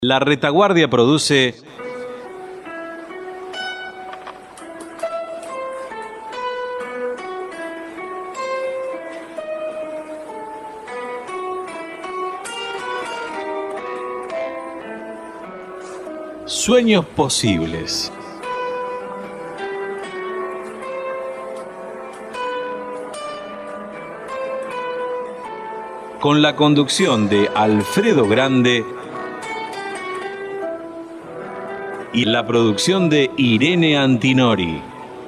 La Retaguardia produce Sueños Posibles. Con la conducción de Alfredo Grande y la producción de Irene Antinori.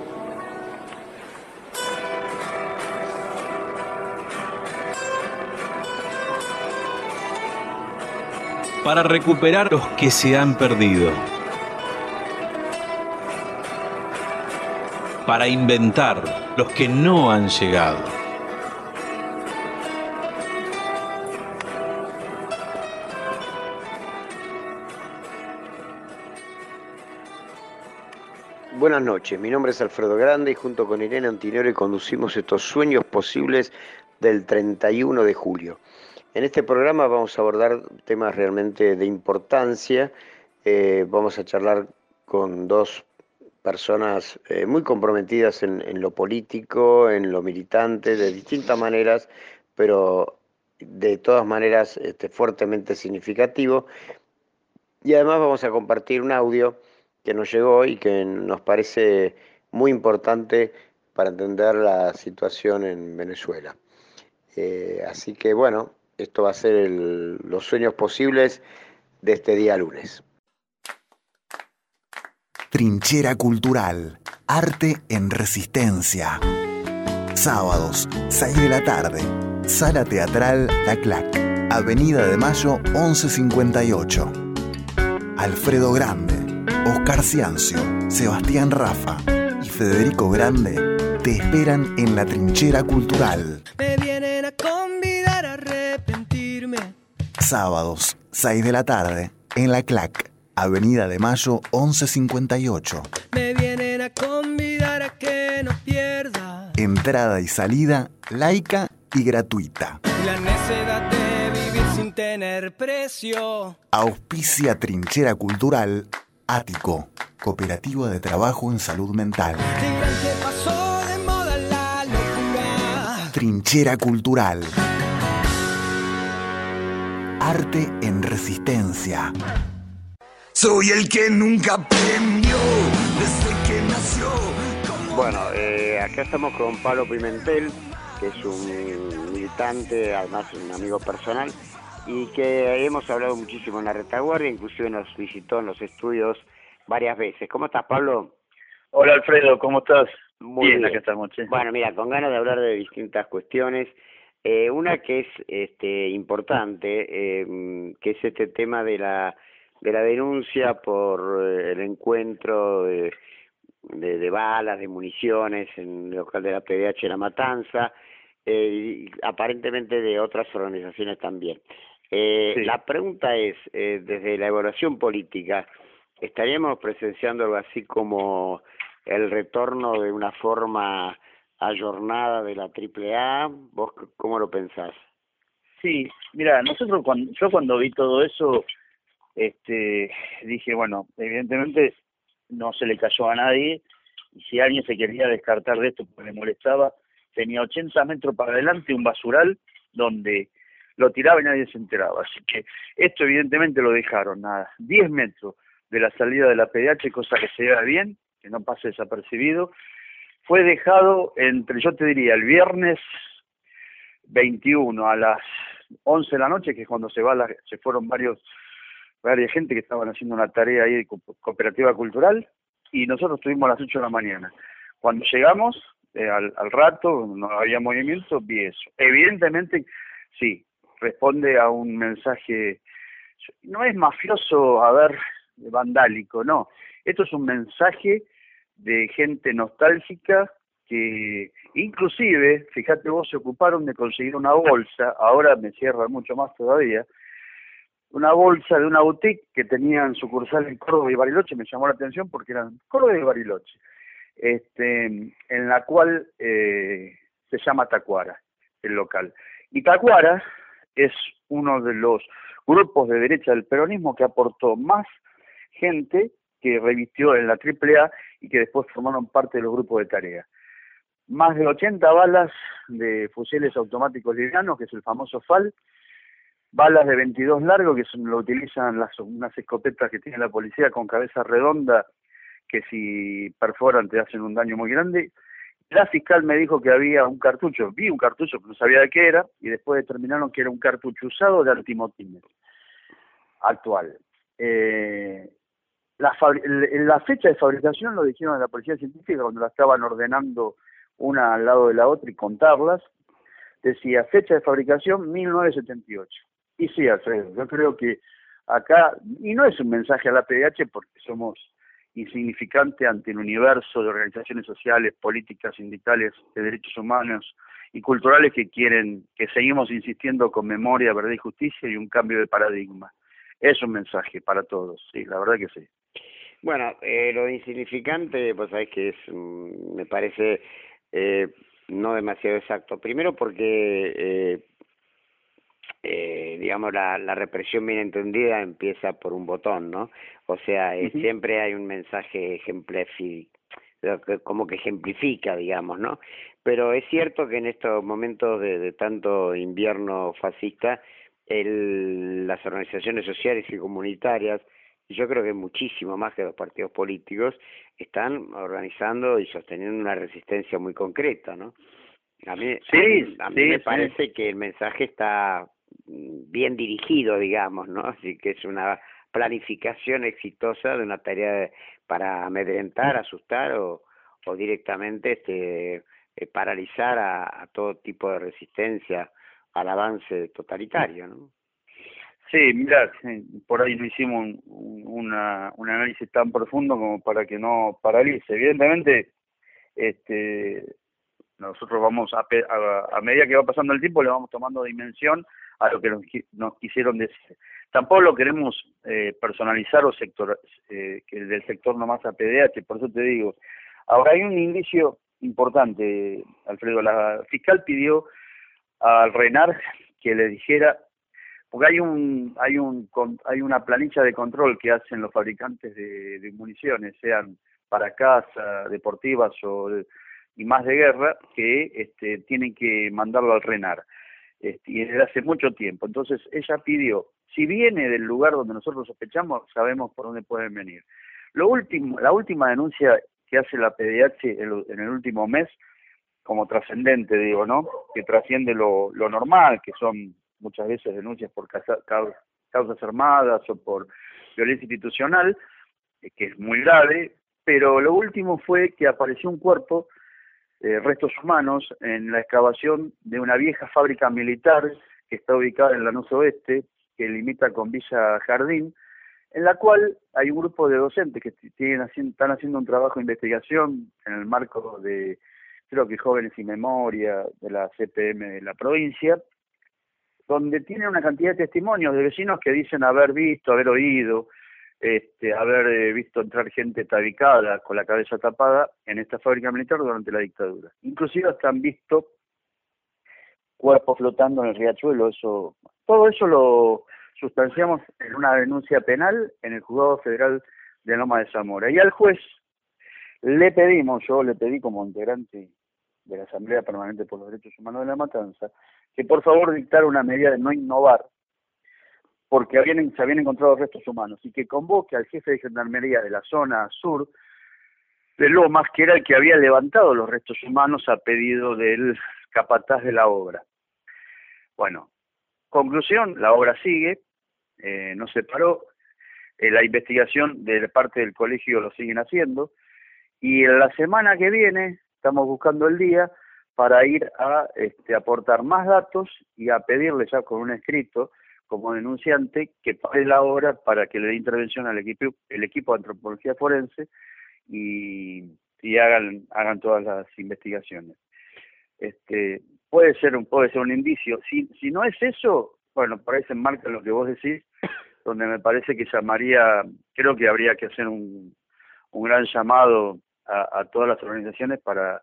Para recuperar los que se han perdido. Para inventar los que no han llegado. Buenas noches, mi nombre es Alfredo Grande y junto con Irene Antinori conducimos estos Sueños Posibles del 31 de julio. En este programa vamos a abordar temas realmente de importancia. Vamos a charlar con dos personas muy comprometidas en lo político, en lo militante, de distintas maneras, pero de todas maneras fuertemente significativo. Y además vamos a compartir un audio que nos llegó y que nos parece muy importante para entender la situación en Venezuela. Así que bueno, esto va a ser los sueños posibles de este día lunes. Trinchera Cultural, arte en resistencia. Sábados, 6 de la tarde, Sala Teatral La Clac, Avenida de Mayo 1158. Alfredo Grande, Oscar Ciancio, Sebastián Rafa y Federico Grande te esperan en la Trinchera Cultural. Me vienen a convidar a arrepentirme. Sábados, 6 de la tarde, en La Clac, Avenida de Mayo 1158. Me vienen a convidar a que no pierda. Entrada y salida laica y gratuita. La necedad de vivir sin tener precio. Auspicia Trinchera Cultural Ático, Cooperativa de Trabajo en Salud Mental. Digan que pasó de moda la locura. Trinchera Cultural. Arte en resistencia. Soy el que nunca aprendió desde que nació. Bueno, acá estamos con Pablo Pimentel, que es un militante, además un amigo personal, y que hemos hablado muchísimo en la Retaguardia, inclusive nos visitó en los estudios varias veces. ¿Cómo estás, Pablo? Hola, Alfredo, ¿cómo estás? Muy bien. Acá estamos, che. Bueno, mira, con ganas de hablar de distintas cuestiones. Una que es importante, que es este tema de la denuncia por el encuentro de balas, de municiones en el local de la PDH La Matanza, y aparentemente de otras organizaciones también. Sí. La pregunta es, desde la evaluación política, ¿estaríamos presenciando algo así como el retorno de una forma ayornada de la AAA? ¿Vos cómo lo pensás? Sí, mira, yo cuando vi todo eso, dije, bueno, evidentemente no se le cayó a nadie, y si alguien se quería descartar de esto porque le molestaba, tenía 80 metros para adelante un basural donde lo tiraba y nadie se enteraba. Así que esto evidentemente lo dejaron a 10 metros de la salida de la PDH, cosa que se vea bien, que no pase desapercibido. Fue dejado yo te diría, el viernes 21 a las 11 de la noche, que es cuando se fueron varias gente que estaban haciendo una tarea ahí de cooperativa cultural, y nosotros estuvimos a las 8 de la mañana. Cuando llegamos, al rato, no había movimiento, vi eso. Evidentemente, sí, responde a un mensaje, no es mafioso, vandálico, no. Esto es un mensaje de gente nostálgica que inclusive, fíjate vos, se ocuparon de conseguir una bolsa, ahora me cierra mucho más todavía, una bolsa de una boutique que tenían sucursal en Córdoba y Bariloche. Me llamó la atención porque eran Córdoba y Bariloche, en la cual se llama Tacuara, el local. Y Tacuara es uno de los grupos de derecha del peronismo que aportó más gente que revistió en la AAA y que después formaron parte de los grupos de tarea. Más de 80 balas de fusiles automáticos livianos, que es el famoso FAL, balas de 22 largo, que lo utilizan unas escopetas que tiene la policía con cabeza redonda, que si perforan te hacen un daño muy grande. La fiscal me dijo que había un cartucho, vi un cartucho que no sabía de qué era, y después determinaron que era un cartucho usado de antimotines actual. La fecha de fabricación lo dijeron en la policía científica cuando la estaban ordenando una al lado de la otra y contarlas. Decía fecha de fabricación 1978. Y sí, Alfredo, yo creo que acá, y no es un mensaje a la PDH porque somos insignificantes ante el universo de organizaciones sociales, políticas, sindicales, de derechos humanos y culturales que seguimos insistiendo con memoria, verdad y justicia y un cambio de paradigma. Es un mensaje para todos, sí, la verdad que sí. Bueno, lo de insignificante, pues sabés que me parece no demasiado exacto. Primero porque, digamos, la represión bien entendida empieza por un botón, ¿no? O sea, siempre hay un mensaje como que ejemplifica, digamos, ¿no? Pero es cierto que en estos momentos de tanto invierno fascista, las organizaciones sociales y comunitarias, y yo creo que muchísimo más que los partidos políticos, están organizando y sosteniendo una resistencia muy concreta, ¿no? A mí me parece que el mensaje está bien dirigido, digamos, ¿no? Así que es una planificación exitosa de una tarea para amedrentar, asustar o directamente paralizar a todo tipo de resistencia al avance totalitario, ¿no? Sí, mirá, por ahí no hicimos un análisis tan profundo como para que no paralice. Evidentemente, nosotros vamos a medida que va pasando el tiempo le vamos tomando dimensión a lo que nos quisieron decir. Tampoco lo queremos personalizar o que del sector nomás a PDH, por eso te digo. Ahora hay un indicio importante, Alfredo. La fiscal pidió al RENAR que le dijera, porque hay una planilla de control que hacen los fabricantes de municiones, sean para caza, deportivas y más de guerra, que tienen que mandarlo al RENAR, y desde hace mucho tiempo. Entonces ella pidió, si viene del lugar donde nosotros sospechamos, sabemos por dónde pueden venir. La última denuncia que hace la PDH en el último mes, como trascendente, digo, ¿no? Que trasciende lo normal, que son muchas veces denuncias por causas armadas o por violencia institucional, que es muy grave, pero lo último fue que apareció un cuerpo, restos humanos, en la excavación de una vieja fábrica militar que está ubicada en Lanús Oeste, que limita con Villa Jardín, en la cual hay un grupo de docentes que están haciendo un trabajo de investigación en el marco de, creo que Jóvenes y Memoria, de la CPM de la provincia, donde tienen una cantidad de testimonios de vecinos que dicen haber visto, haber oído, haber visto entrar gente tabicada con la cabeza tapada en esta fábrica militar durante la dictadura. Inclusive hasta han visto cuerpos flotando en el riachuelo. Todo eso lo sustanciamos en una denuncia penal en el Juzgado Federal de Loma de Zamora. Y al juez yo le pedí como integrante de la Asamblea Permanente por los Derechos Humanos de La Matanza, que por favor dictara una medida de no innovar, porque se habían encontrado restos humanos, y que convoque al jefe de Gendarmería de la zona sur de Lomas, que era el que había levantado los restos humanos a pedido del capataz de la obra. Bueno, conclusión, la obra sigue, no se paró, la investigación de parte del colegio lo siguen haciendo, y en la semana que viene estamos buscando el día para ir a aportar más datos y a pedirle ya con un escrito como denunciante que pare la obra para que le dé intervención al equipo de antropología forense y hagan todas las investigaciones. Puede ser un indicio. Si no es eso, bueno, por ahí se enmarca lo que vos decís, donde me parece que creo que habría que hacer un gran llamado a todas las organizaciones para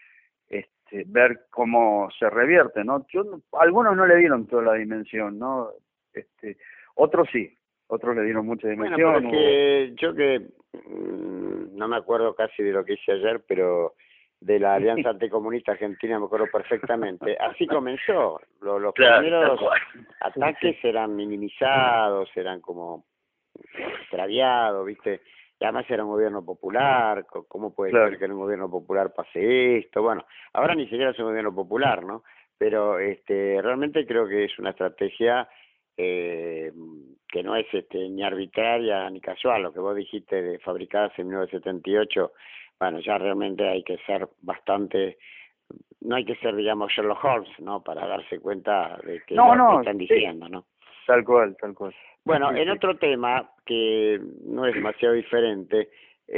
ver cómo se revierte, ¿no? Algunos no le dieron toda la dimensión, ¿no? Otros sí, otros le dieron mucha dimensión. Bueno, pero es que yo que no me acuerdo casi de lo que hice ayer, pero de la Alianza Anticomunista Argentina me acuerdo perfectamente. Así comenzó. Los Claro, primeros tal cual. ataques eran minimizados, eran como extraviados, ¿viste? Y además era un gobierno popular. ¿Cómo puede Claro. ser que en un gobierno popular pase esto? Bueno, ahora ni siquiera es un gobierno popular, ¿no? Pero realmente creo que es una estrategia que no es ni arbitraria ni casual. Lo que vos dijiste de fabricadas en 1978, bueno, ya realmente hay que ser bastante, no hay que ser, digamos, Sherlock Holmes, ¿no? Para darse cuenta de que lo que están diciendo, ¿no? Tal cual, tal cual. Bueno, en otro tema que no es demasiado diferente,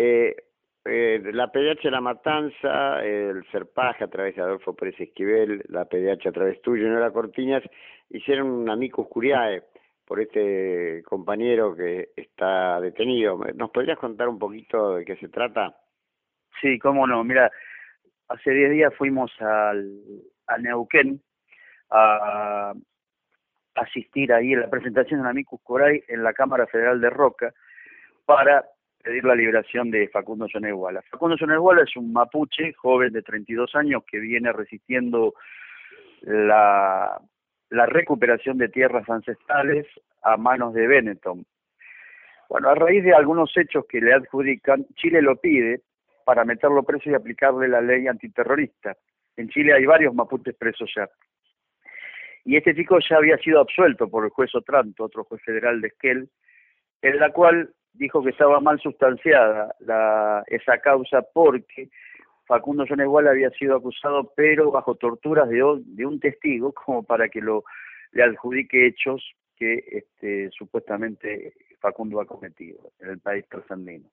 la PDH de La Matanza, el Serpaje a través de Adolfo Pérez Esquivel, la PDH a través tuyo y Nora Cortiñas, hicieron un amicus curiae por este compañero que está detenido. ¿Nos podrías contar un poquito de qué se trata? Sí, cómo no. Mira, hace 10 días fuimos a Neuquén a asistir ahí a la presentación de un amicus curiae en la Cámara Federal de Roca para pedir la liberación de Facundo Yoneguala. Facundo Yoneguala es un mapuche joven de 32 años que viene resistiendo la recuperación de tierras ancestrales a manos de Benetton. Bueno, a raíz de algunos hechos que le adjudican, Chile lo pide para meterlo preso y aplicarle la ley antiterrorista. En Chile hay varios mapuches presos ya. Y este chico ya había sido absuelto por el juez Otranto, otro juez federal de Esquel, en la cual dijo que estaba mal sustanciada esa causa porque Facundo Yoneguala había sido acusado, pero bajo torturas de un testigo, como para que le adjudique hechos que supuestamente Facundo ha cometido en el país trasandino.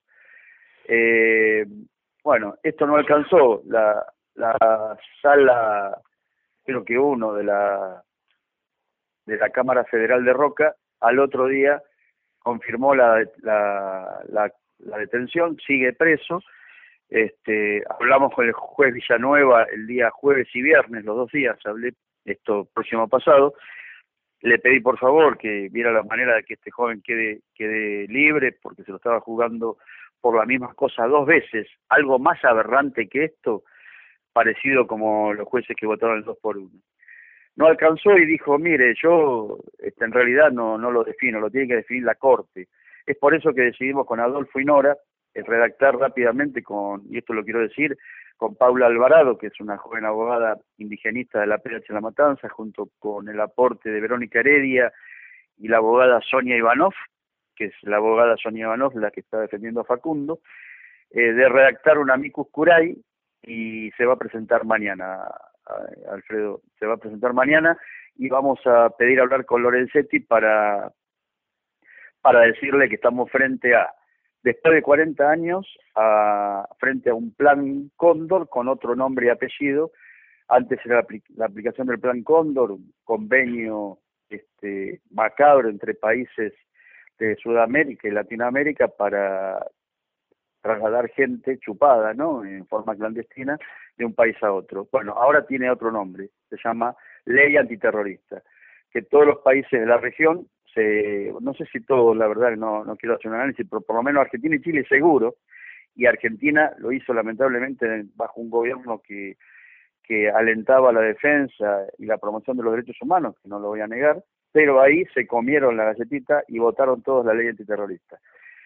Bueno, esto no alcanzó. La sala, creo que uno de la Cámara Federal de Roca, al otro día confirmó la detención, sigue preso. Hablamos con el juez Villanueva el día jueves y viernes, los 2 días, hablé esto próximo pasado. Le pedí por favor que viera la manera de que este joven quede libre, porque se lo estaba jugando por las mismas cosas 2 veces. Algo más aberrante que esto, parecido como los jueces que votaron el 2-1. No alcanzó y dijo, mire, yo en realidad no lo defino, lo tiene que definir la Corte. Es por eso que decidimos con Adolfo y Nora redactar rápidamente y esto lo quiero decir, con Paula Alvarado, que es una joven abogada indigenista de la PDH de La Matanza, junto con el aporte de Verónica Heredia y la abogada Sonia Ivanov, que es la abogada Sonia Ivanov la que está defendiendo a Facundo, de redactar un amicus curiae, y se va a presentar mañana, Alfredo, se va a presentar mañana, y vamos a pedir hablar con Lorenzetti para decirle que estamos frente a, después de 40 años, frente a un plan Cóndor con otro nombre y apellido. Antes era la aplicación del plan Cóndor, un convenio macabro entre países de Sudamérica y Latinoamérica para trasladar gente chupada, ¿no?, en forma clandestina de un país a otro. Bueno, ahora tiene otro nombre, se llama Ley Antiterrorista, que todos los países de la región, no sé si todos, la verdad, no quiero hacer un análisis, pero por lo menos Argentina y Chile seguro, y Argentina lo hizo lamentablemente bajo un gobierno que alentaba la defensa y la promoción de los derechos humanos, que no lo voy a negar, pero ahí se comieron la galletita y votaron todos la ley antiterrorista.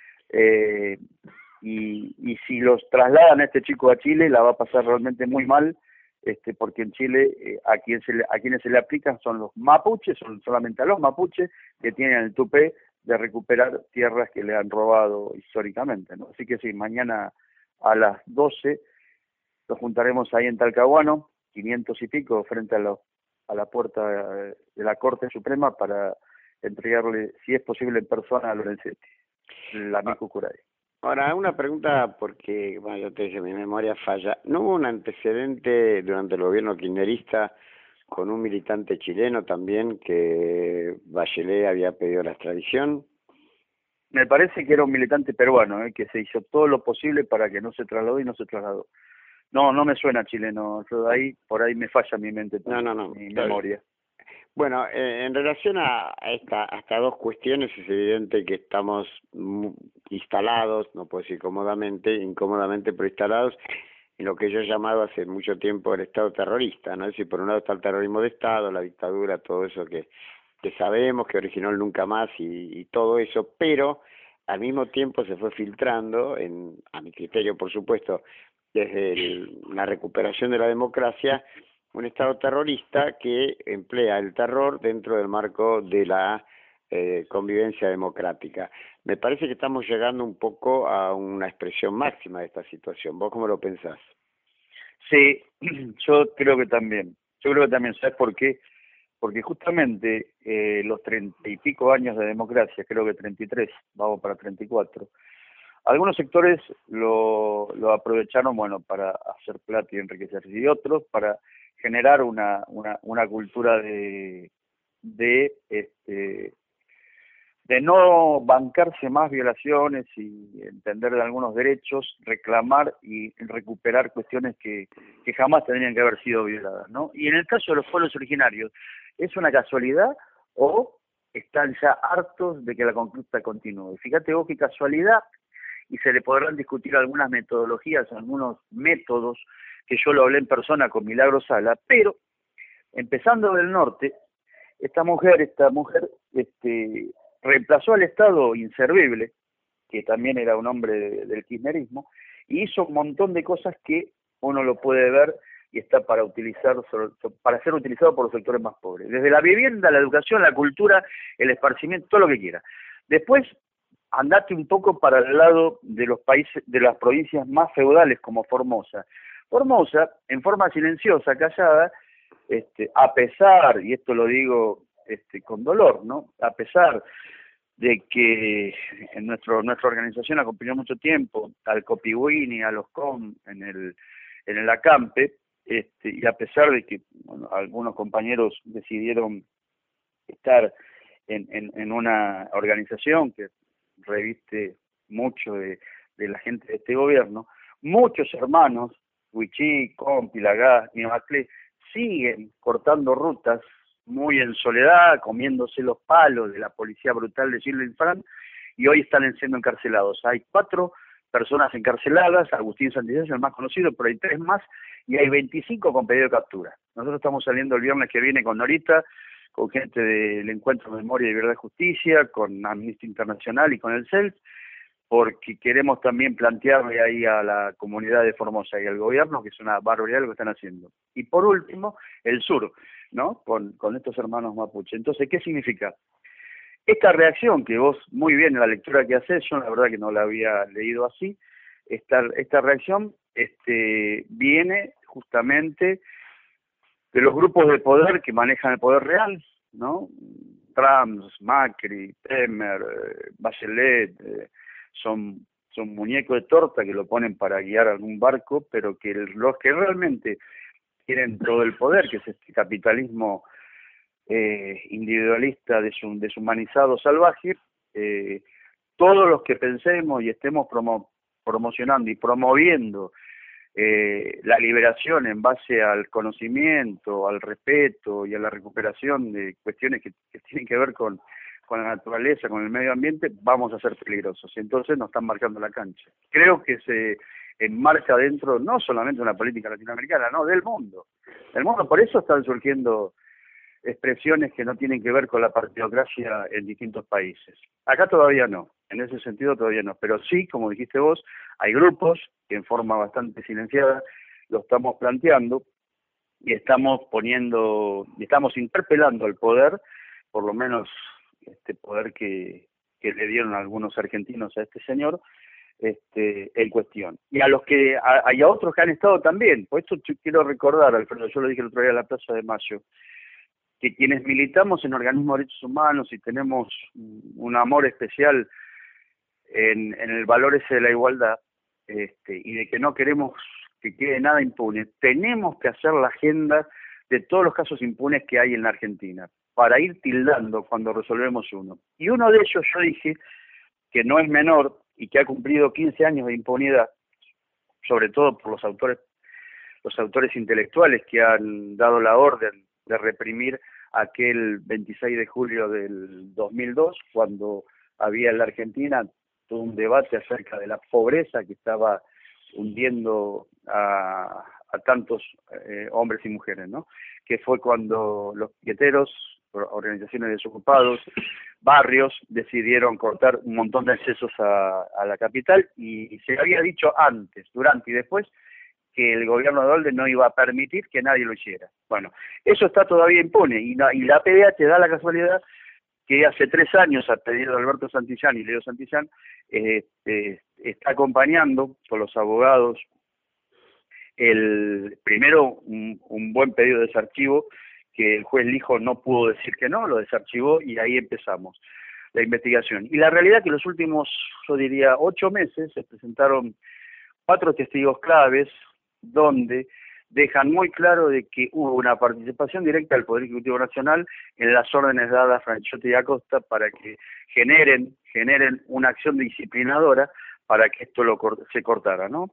Y si los trasladan a este chico a Chile, la va a pasar realmente muy mal, porque en Chile a quienes se le aplican son los mapuches, son solamente a los mapuches que tienen el tupé de recuperar tierras que le han robado históricamente, ¿no? Así que sí, mañana a las 12 nos juntaremos ahí en Talcahuano, 500 y pico, frente a la puerta de la Corte Suprema, para entregarle, si es posible en persona, a Lorenzetti, el amicus curiae. Ahora, una pregunta, porque, bueno, yo te dije, mi memoria falla. ¿No hubo un antecedente durante el gobierno kirchnerista con un militante chileno también que Bachelet había pedido la extradición? Me parece que era un militante peruano, que se hizo todo lo posible para que no se trasladó y no se trasladó. No me suena chileno, por ahí me falla mi mente, mi memoria. Bueno, en relación a estas dos cuestiones, es evidente que estamos instalados, no puedo decir incómodamente, pero instalados en lo que yo he llamado hace mucho tiempo el Estado terrorista, ¿no? Es decir, por un lado está el terrorismo de Estado, la dictadura, todo eso que sabemos, que originó el nunca más y todo eso, pero al mismo tiempo se fue filtrando, a mi criterio, por supuesto, desde la recuperación de la democracia, un Estado terrorista que emplea el terror dentro del marco de la convivencia democrática. Me parece que estamos llegando un poco a una expresión máxima de esta situación. ¿Vos cómo lo pensás? Sí, yo creo que también. ¿Sabes por qué? Porque justamente los 30 y pico años de democracia, creo que 33, vamos para 34, algunos sectores lo aprovecharon, bueno, para hacer plata y enriquecerse, y otros para generar una cultura de no bancarse más violaciones y entender de algunos derechos, reclamar y recuperar cuestiones que jamás tendrían que haber sido violadas, ¿no? Y en el caso de los pueblos originarios, ¿es una casualidad o están ya hartos de que la conquista continúe? Fíjate vos qué casualidad, y se le podrán discutir algunas metodologías, algunos métodos, que yo lo hablé en persona con Milagro Sala, pero empezando del norte, esta mujer reemplazó al Estado inservible, que también era un hombre del kirchnerismo, y hizo un montón de cosas que uno lo puede ver y está para ser utilizado por los sectores más pobres. Desde la vivienda, la educación, la cultura, el esparcimiento, todo lo que quiera. Después, andate un poco para el lado de los países, de las provincias más feudales como Formosa. Formosa, en forma silenciosa, callada, a pesar, y esto lo digo con dolor, ¿no? A pesar de que en nuestra organización acompañó mucho tiempo al Copihue, a los COM en el acampe, y a pesar de que bueno, algunos compañeros decidieron estar en una organización que reviste mucho de la gente de este gobierno, muchos hermanos, Huichí, Compi, Lagá, Niamaclé, siguen cortando rutas muy en soledad, comiéndose los palos de la policía brutal de Gilles Fran, y hoy están siendo encarcelados. Hay 4 personas encarceladas, Agustín Santillán es el más conocido, pero hay 3 más, y hay 25 con pedido de captura. Nosotros estamos saliendo el viernes que viene con Norita, con gente del Encuentro Memoria y Verdad y Justicia, con Amnistía Internacional y con el CELT, porque queremos también plantearle ahí a la comunidad de Formosa y al gobierno que es una barbaridad lo que están haciendo. Y por último, el sur, ¿no? Con estos hermanos mapuche. Entonces, ¿qué significa? Esta reacción que vos, muy bien en la lectura que haces, yo la verdad que no la había leído así, esta reacción viene justamente de los grupos de poder que manejan el poder real, ¿no? Trump, Macri, Temer, Bachelet, son muñecos de torta que lo ponen para guiar algún barco, pero que los que realmente tienen todo el poder, que es este capitalismo individualista, deshumanizado, salvaje, todos los que pensemos y estemos promocionando y promoviendo la liberación en base al conocimiento, al respeto y a la recuperación de cuestiones que tienen que ver con la naturaleza, con el medio ambiente, vamos a ser peligrosos. Y entonces nos están marcando la cancha. Creo que se enmarca dentro no solamente de una política latinoamericana, no, del mundo. Del mundo, por eso están surgiendo expresiones que no tienen que ver con la partidocracia en distintos países. Acá todavía no, en ese sentido todavía no, pero sí, como dijiste vos, hay grupos que en forma bastante silenciada lo estamos planteando y estamos interpelando al poder, por lo menos este poder que le dieron algunos argentinos a este señor, en cuestión. Y a otros que han estado también, por esto yo quiero recordar, Alfredo, yo lo dije el otro día en la Plaza de Mayo, que quienes militamos en organismos de derechos humanos y tenemos un amor especial en el valor ese de la igualdad, y de que no queremos que quede nada impune, tenemos que hacer la agenda de todos los casos impunes que hay en la Argentina, para ir tildando cuando resolvemos uno. Y uno de ellos yo dije que no es menor y que ha cumplido 15 años de impunidad, sobre todo por los autores intelectuales que han dado la orden de reprimir aquel 26 de julio del 2002, cuando había en la Argentina todo un debate acerca de la pobreza que estaba hundiendo a tantos hombres y mujeres, ¿no? Que fue cuando los piqueteros, organizaciones de desocupados, barrios, decidieron cortar un montón de accesos a la capital, y se había dicho antes, durante y después que el gobierno de Dualde no iba a permitir que nadie lo hiciera. Bueno, eso está todavía impune, y la PDA te da la casualidad que hace 3 años, a pedido de Alberto Santillán y Leo Santillán, está acompañando con los abogados primero un buen pedido de desarchivo, que el juez Lijo no pudo decir que no, lo desarchivó, y ahí empezamos la investigación. Y la realidad es que los últimos, yo diría, 8 meses se presentaron 4 testigos claves donde dejan muy claro de que hubo una participación directa del Poder Ejecutivo Nacional en las órdenes dadas a Franchotti y Acosta para que generen una acción disciplinadora para que esto se cortara, ¿no?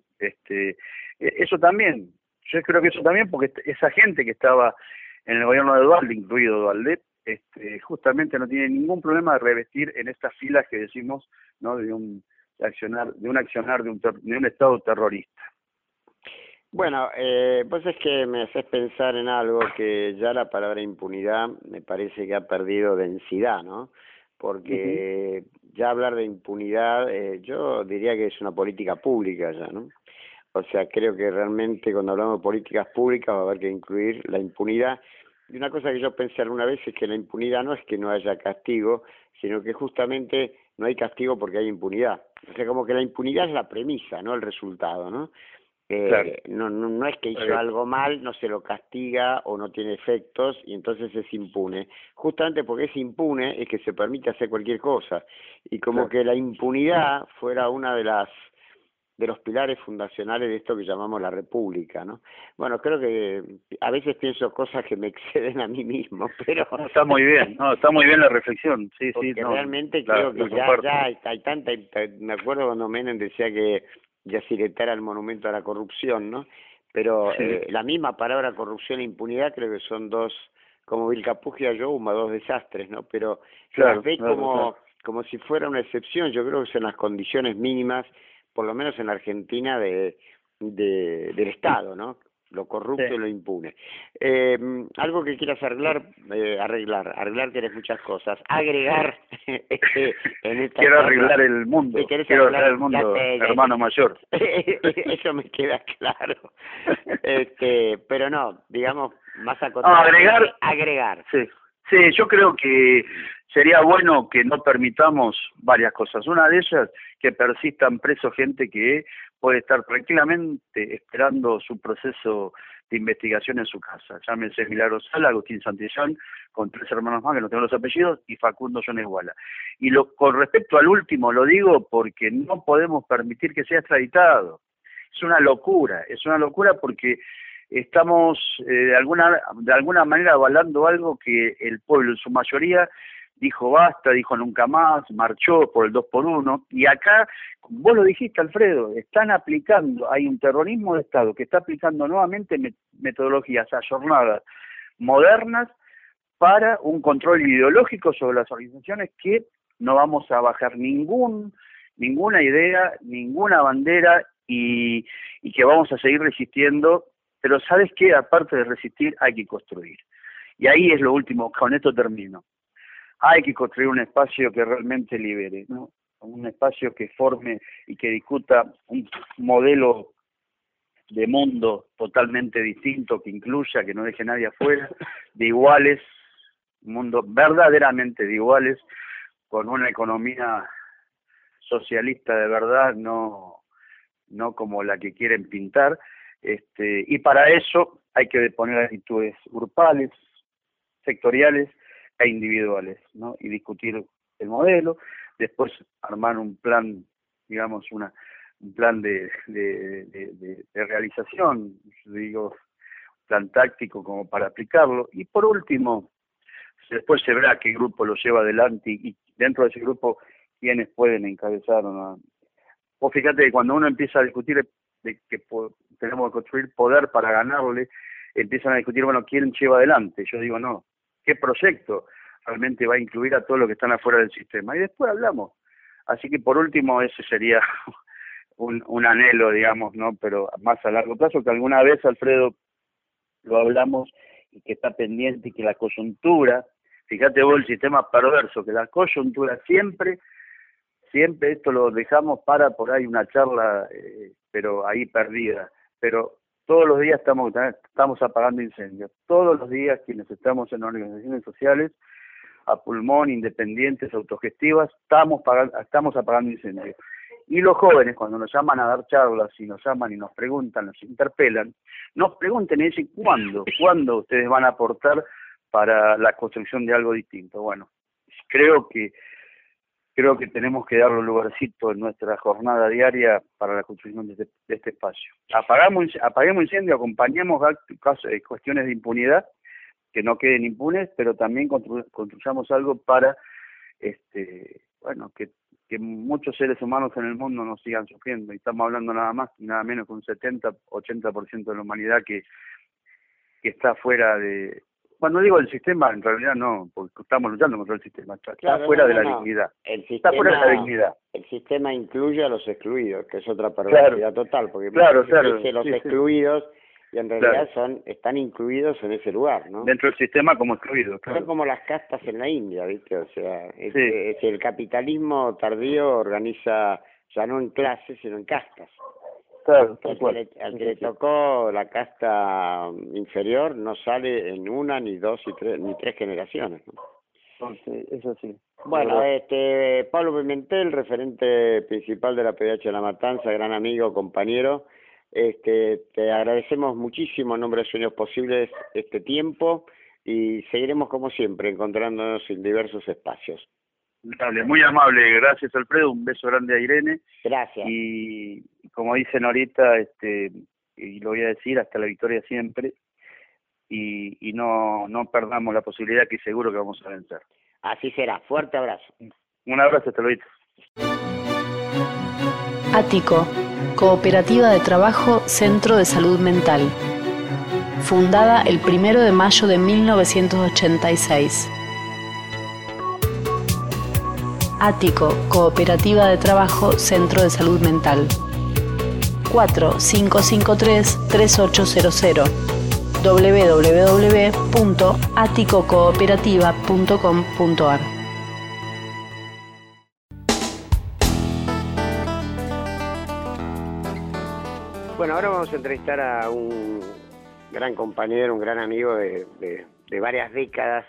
Eso también, yo creo que eso también, porque esa gente que estaba en el gobierno de Dualde, incluido Dualde, justamente no tiene ningún problema de revestir en estas filas que decimos, ¿no?, de un accionar de un Estado terrorista. Bueno, pues es que me haces pensar en algo que ya la palabra impunidad me parece que ha perdido densidad, ¿no? Porque ya hablar de impunidad, yo diría que es una política pública ya, ¿no? O sea, creo que realmente cuando hablamos de políticas públicas va a haber que incluir la impunidad. Y una cosa que yo pensé alguna vez es que la impunidad no es que no haya castigo, sino que justamente no hay castigo porque hay impunidad. O sea, como que la impunidad es la premisa, no el resultado, ¿no? Claro. No es que hizo algo mal, no se lo castiga o no tiene efectos y entonces es impune. Justamente porque es impune es que se permite hacer cualquier cosa. Y como que la impunidad fuera una de los pilares fundacionales de esto que llamamos la república, ¿no? Bueno, creo que a veces pienso cosas que me exceden a mí mismo, pero... No, está muy bien, la reflexión, sí, porque no, realmente creo que ya hay tanta... Me acuerdo cuando Menem decía que Yacyretá era el monumento a la corrupción, ¿no? Pero la misma palabra corrupción e impunidad creo que son dos, como Vilcapugio y Ayohuma, dos desastres, ¿no? Pero las ve como si fuera una excepción. Yo creo que son las condiciones mínimas, por lo menos en la Argentina, del Estado, ¿no? Lo corrupto y lo impune. Algo que quieras arreglar querés muchas cosas, agregar en esta quiero arreglar el mundo, hermano mayor. Eso me queda claro. Pero no, digamos, más acotado. Agregar. Sí, yo creo que sería bueno que no permitamos varias cosas. Una de ellas, que persistan presos gente que puede estar tranquilamente esperando su proceso de investigación en su casa. Llámense Milagro Sala, Agustín Santillán, con 3 hermanos más que no tengo los apellidos, y Facundo Jones Guala. Y con respecto al último, lo digo porque no podemos permitir que sea extraditado. Es una locura porque estamos de alguna manera avalando algo que el pueblo en su mayoría dijo basta, dijo nunca más, marchó por el 2x1, y acá, vos lo dijiste, Alfredo, hay un terrorismo de Estado que está aplicando nuevamente metodologías ayornadas, modernas, para un control ideológico sobre las organizaciones, que no vamos a bajar ninguna idea, ninguna bandera, y que vamos a seguir resistiendo. Pero ¿sabes qué? Aparte de resistir, hay que construir. Y ahí es lo último, con esto termino. Hay que construir un espacio que realmente libere, ¿no? Un espacio que forme y que discuta un modelo de mundo totalmente distinto, que incluya, que no deje nadie afuera, de iguales, un mundo verdaderamente de iguales, con una economía socialista de verdad, no como la que quieren pintar. Y para eso hay que poner actitudes grupales, sectoriales e individuales, ¿no? Y discutir el modelo, después armar un plan, digamos, un plan de realización, yo digo, plan táctico como para aplicarlo, y por último, después se verá qué grupo lo lleva adelante y dentro de ese grupo quiénes pueden encabezar o no. Vos fíjate que cuando uno empieza a discutir de que tenemos que construir poder para ganarle, empiezan a discutir, bueno, ¿quién lleva adelante? Yo digo, no, qué proyecto realmente va a incluir a todos los que están afuera del sistema. Y después hablamos. Así que por último, ese sería un anhelo, digamos, ¿no? Pero más a largo plazo, que alguna vez, Alfredo, lo hablamos y que está pendiente y que la coyuntura, fíjate vos el sistema perverso, que la coyuntura siempre esto lo dejamos para por ahí una charla, pero ahí perdida, pero todos los días estamos apagando incendios, todos los días quienes estamos en organizaciones sociales, a pulmón, independientes, autogestivas, estamos apagando incendios. Y los jóvenes, cuando nos llaman a dar charlas, y nos llaman y nos preguntan, nos interpelan, nos preguntan y dicen, ¿cuándo ustedes van a aportar para la construcción de algo distinto? Bueno, creo que tenemos que darle un lugarcito en nuestra jornada diaria para la construcción de este espacio. Apaguemos incendio, acompañemos cuestiones de impunidad, que no queden impunes, pero también construyamos algo para que muchos seres humanos en el mundo no sigan sufriendo. Y estamos hablando nada más y nada menos que un 70-80% de la humanidad que está fuera de... Cuando digo el sistema, en realidad no, porque estamos luchando contra el sistema, está fuera de la dignidad. Está fuera de la dignidad. El sistema incluye a los excluidos, que es otra perversidad total, porque dice los excluidos y en realidad están incluidos en ese lugar, ¿no? Dentro del sistema como excluidos, claro. Son como las castas en la India, ¿viste? O sea, el capitalismo tardío organiza ya no en clases, sino en castas. Claro, al que le tocó la casta inferior no sale en una, ni dos, ni tres generaciones, ¿no? Sí, eso sí. Bueno, Pablo Pimentel, referente principal de la PDH de La Matanza, gran amigo, compañero, te agradecemos muchísimo en nombre de Sueños Posibles este tiempo y seguiremos como siempre encontrándonos en diversos espacios. Dale, muy amable, gracias Alfredo, un beso grande a Irene. Gracias. Y como dicen ahorita, y lo voy a decir, hasta la victoria siempre, y no perdamos la posibilidad, que seguro que vamos a vencer. Así será, fuerte abrazo. Un abrazo, hasta luego. Ático, Cooperativa de Trabajo Centro de Salud Mental. Fundada el 1 de mayo de 1986. Ático, Cooperativa de Trabajo Centro de Salud Mental. 4553-3800. www.aticocooperativa.com.ar. Bueno, ahora vamos a entrevistar a un gran compañero, un gran amigo de varias décadas.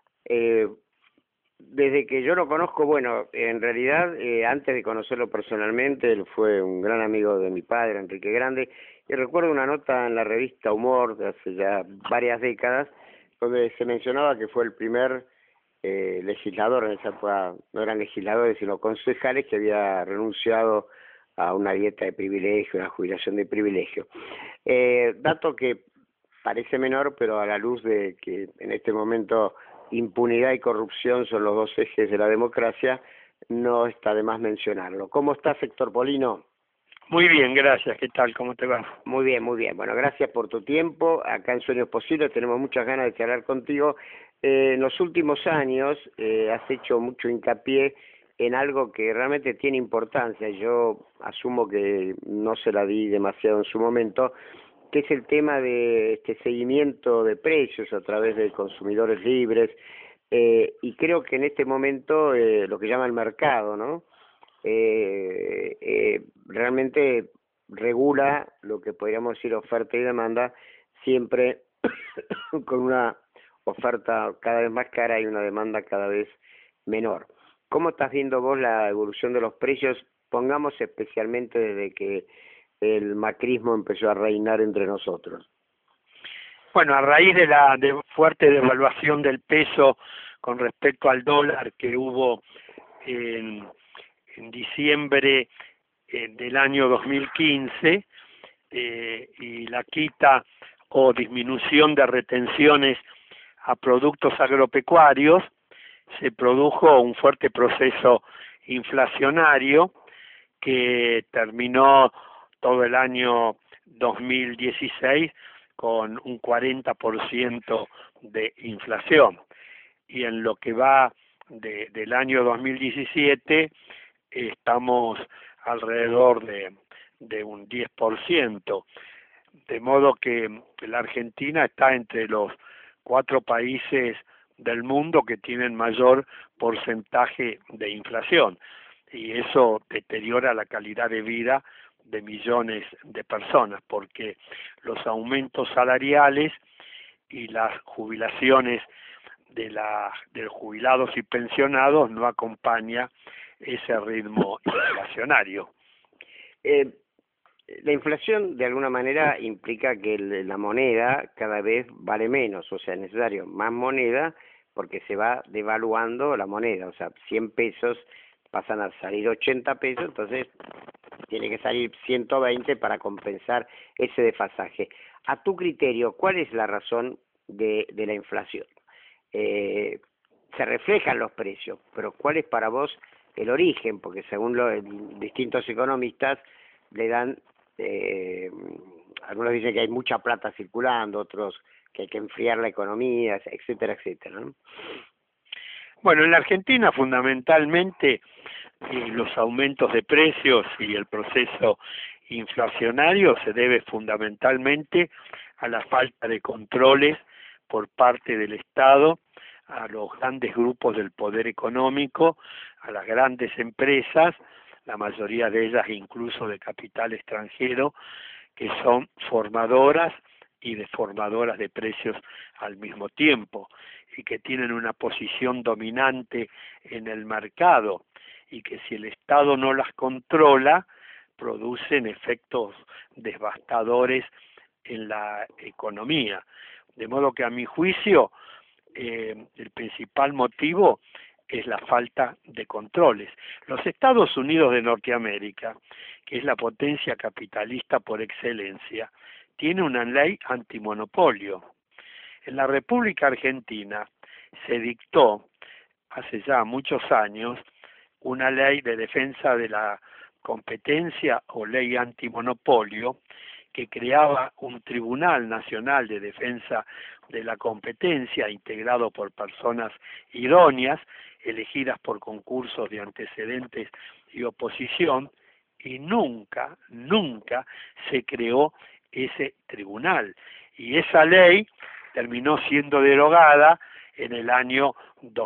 Desde que yo lo conozco, bueno, en realidad, antes de conocerlo personalmente, él fue un gran amigo de mi padre, Enrique Grande, y recuerdo una nota en la revista Humor de hace ya varias décadas, donde se mencionaba que fue el primer legislador, en esa época no eran legisladores, sino concejales, que había renunciado a una dieta de privilegio, una jubilación de privilegio. Dato que parece menor, pero a la luz de que en este momento impunidad y corrupción son los dos ejes de la democracia, no está de más mencionarlo. ¿Cómo estás, Héctor Polino? Muy bien, gracias. ¿Qué tal? ¿Cómo te va? Muy bien, muy bien. Bueno, gracias por tu tiempo. Acá en Sueños Posibles tenemos muchas ganas de charlar contigo. En los últimos años has hecho mucho hincapié en algo que realmente tiene importancia. Yo asumo que no se la di demasiado en su momento, que es el tema de este seguimiento de precios a través de consumidores libres, y creo que en este momento lo que llama el mercado, ¿no? Realmente regula lo que podríamos decir oferta y demanda, siempre con una oferta cada vez más cara y una demanda cada vez menor. ¿Cómo estás viendo vos la evolución de los precios? Pongamos especialmente desde que el macrismo empezó a reinar entre nosotros. Bueno, a raíz de la fuerte devaluación del peso con respecto al dólar que hubo en diciembre del año 2015, y la quita o disminución de retenciones a productos agropecuarios, se produjo un fuerte proceso inflacionario que terminó todo el año 2016 con un 40% de inflación. y en lo que va del año 2017 estamos alrededor de un 10%, de modo que la Argentina está entre los 4 países del mundo que tienen mayor porcentaje de inflación, y eso deteriora la calidad de vida de millones de personas, porque los aumentos salariales y las jubilaciones de los jubilados y pensionados no acompaña ese ritmo inflacionario. La inflación de alguna manera implica que la moneda cada vez vale menos, o sea, es necesario más moneda porque se va devaluando la moneda, o sea, 100 pesos pasan a salir 80 pesos, entonces tiene que salir 120 para compensar ese desfasaje. A tu criterio, ¿cuál es la razón de la inflación? Se reflejan los precios, pero ¿cuál es para vos el origen? Porque según distintos economistas le dan, algunos dicen que hay mucha plata circulando, otros que hay que enfriar la economía, etcétera, etcétera, ¿no? Bueno, en la Argentina fundamentalmente los aumentos de precios y el proceso inflacionario se debe fundamentalmente a la falta de controles por parte del Estado, a los grandes grupos del poder económico, a las grandes empresas, la mayoría de ellas incluso de capital extranjero, que son formadoras y deformadoras de precios al mismo tiempo, y que tienen una posición dominante en el mercado, y que si el Estado no las controla, producen efectos devastadores en la economía. De modo que a mi juicio el principal motivo es la falta de controles. Los Estados Unidos de Norteamérica, que es la potencia capitalista por excelencia, tiene una ley antimonopolio. En la República Argentina se dictó hace ya muchos años una ley de defensa de la competencia o ley antimonopolio que creaba un Tribunal Nacional de Defensa de la Competencia integrado por personas idóneas, elegidas por concursos de antecedentes y oposición, y nunca se creó ese tribunal. Y esa ley terminó siendo derogada en el año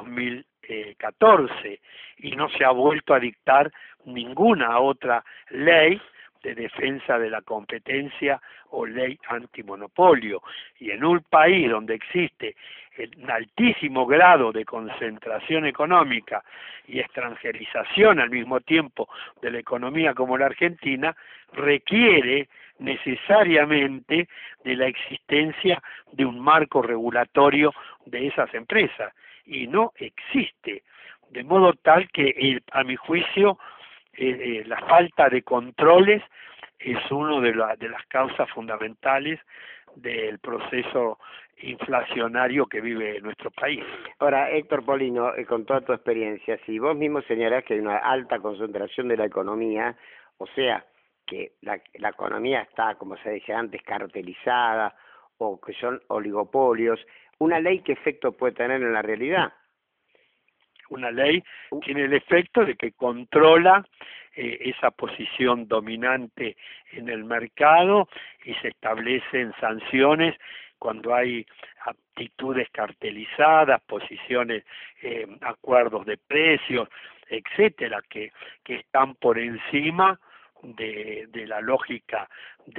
2014 y no se ha vuelto a dictar ninguna otra ley de defensa de la competencia o ley antimonopolio. Y en un país donde existe un altísimo grado de concentración económica y extranjerización al mismo tiempo de la economía como la Argentina, requiere necesariamente de la existencia de un marco regulatorio de esas empresas, y no existe, de modo tal que a mi juicio la falta de controles es una de las causas fundamentales del proceso inflacionario que vive nuestro país. Ahora, Héctor Polino, con toda tu experiencia, si vos mismo señalás que hay una alta concentración de la economía, o sea, que la economía está, como se decía antes, cartelizada, o que son oligopolios, ¿una ley qué efecto puede tener en la realidad? Una ley tiene el efecto de que controla esa posición dominante en el mercado y se establecen sanciones cuando hay actitudes cartelizadas, posiciones, acuerdos de precios, etcétera, que están por encima de la lógica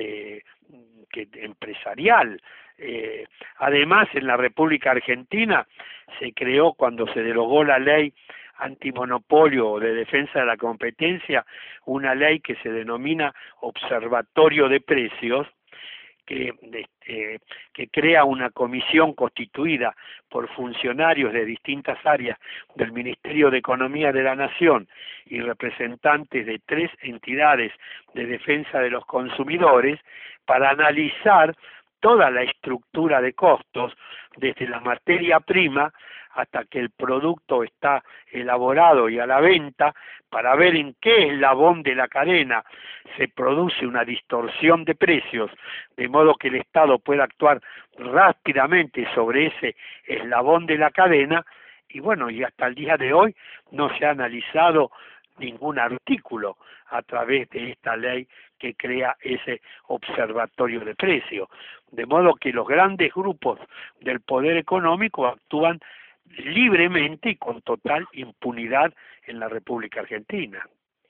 empresarial. Además, en la República Argentina se creó, cuando se derogó la ley antimonopolio o de defensa de la competencia, una ley que se denomina Observatorio de Precios, que crea una comisión constituida por funcionarios de distintas áreas del Ministerio de Economía de la Nación y representantes de 3 entidades de defensa de los consumidores para analizar toda la estructura de costos, desde la materia prima hasta que el producto está elaborado y a la venta, para ver en qué eslabón de la cadena se produce una distorsión de precios, de modo que el Estado pueda actuar rápidamente sobre ese eslabón de la cadena y bueno, y hasta el día de hoy no se ha analizado ningún artículo a través de esta ley que crea ese observatorio de precios. De modo que los grandes grupos del poder económico actúan libremente y con total impunidad en la República Argentina.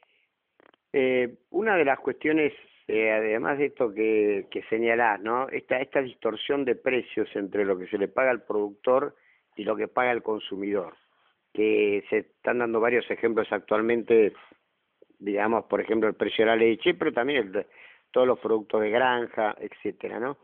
Una de las cuestiones, además de esto que señalás, ¿no? Esta distorsión de precios entre lo que se le paga al productor y lo que paga el consumidor, que se están dando varios ejemplos actualmente, digamos, por ejemplo, el precio de la leche, pero también todos los productos de granja, etcétera, ¿no?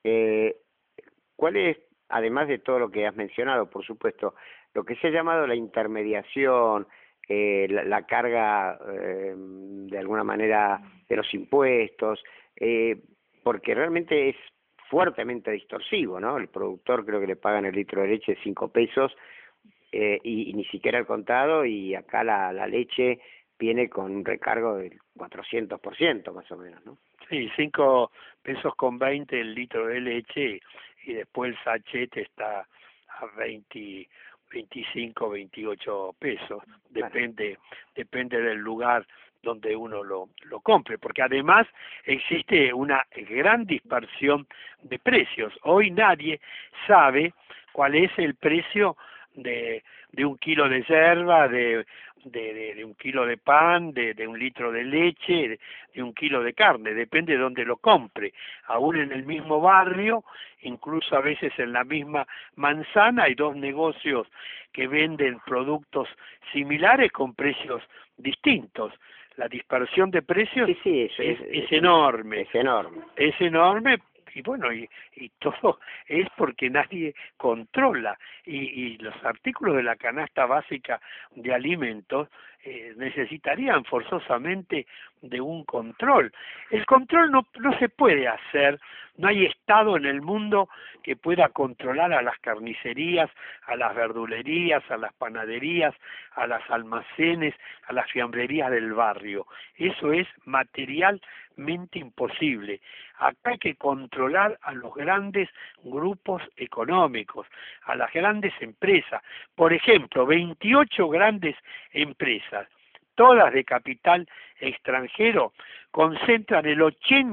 ¿Cuál es, además de todo lo que has mencionado, por supuesto, lo que se ha llamado la intermediación, la carga, de alguna manera, de los impuestos, porque realmente es fuertemente distorsivo, ¿no? El productor creo que le pagan el litro de leche 5 pesos, y ni siquiera el contado, y acá la leche viene con un recargo del 400% más o menos, ¿no? Sí, 5 pesos con 20 el litro de leche, y después el sachet está a 20, 25, 28 pesos, depende del lugar donde uno lo compre, porque además existe una gran dispersión de precios. Hoy nadie sabe cuál es el precio de un kilo de yerba, de un kilo de pan, de un litro de leche, de un kilo de carne, depende de dónde lo compre. Aún en el mismo barrio, incluso a veces en la misma manzana, hay dos negocios que venden productos similares con precios distintos. La dispersión de precios es enorme. Es enorme. Es enorme. Y bueno, y todo es porque nadie controla, y los artículos de la canasta básica de alimentos necesitarían forzosamente de un control. El control no se puede hacer, no hay Estado en el mundo que pueda controlar a las carnicerías, a las verdulerías, a las panaderías, a las almacenes, a las fiambrerías del barrio. Eso es materialmente imposible. Acá hay que controlar a los grandes grupos económicos, a las grandes empresas. Por ejemplo, 28 grandes empresas, todas de capital extranjero, concentran el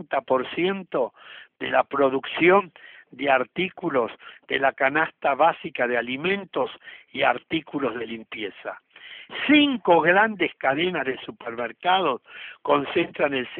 80% de la producción de artículos de la canasta básica de alimentos y artículos de limpieza. 5 grandes cadenas de supermercados concentran el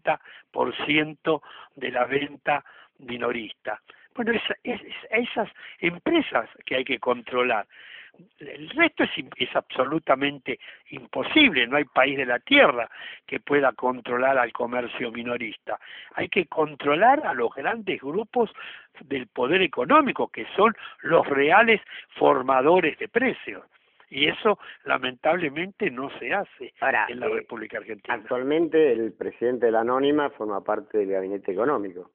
70% de la venta minorista. Bueno, esas empresas que hay que controlar. El resto es absolutamente imposible. No hay país de la tierra que pueda controlar al comercio minorista. Hay que controlar a los grandes grupos del poder económico, que son los reales formadores de precios. Y eso, lamentablemente, no se hace en la República Argentina. Actualmente el presidente de la Anónima forma parte del gabinete económico.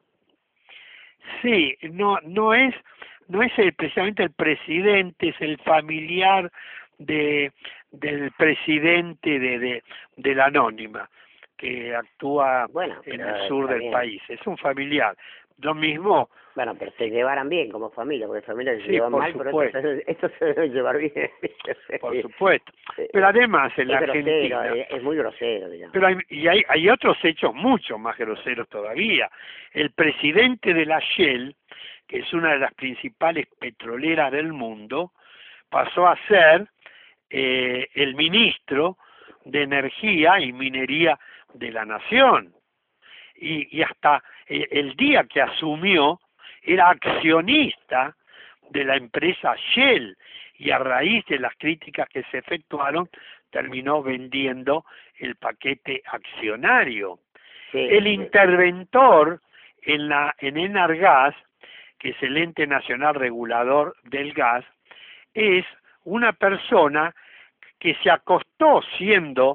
Sí, no es precisamente el presidente, es el familiar del presidente de la Anónima, que actúa en el sur del país. Es un familiar. Lo mismo. Bueno, pero se llevaran bien como familia, porque familias que se Sí, llevan por mal, supuesto. pero esto se debe llevar bien. Por supuesto. Pero además en la Argentina... Grosero, es muy grosero, digamos. Pero hay otros hechos mucho más groseros todavía. El presidente de la Shell, que es una de las principales petroleras del mundo, pasó a ser el ministro de Energía y Minería de la Nación. Y hasta el día que asumió, era accionista de la empresa Shell, y a raíz de las críticas que se efectuaron, terminó vendiendo el paquete accionario. El interventor en Enargas, que es el ente nacional regulador del gas, es una persona que se acostó siendo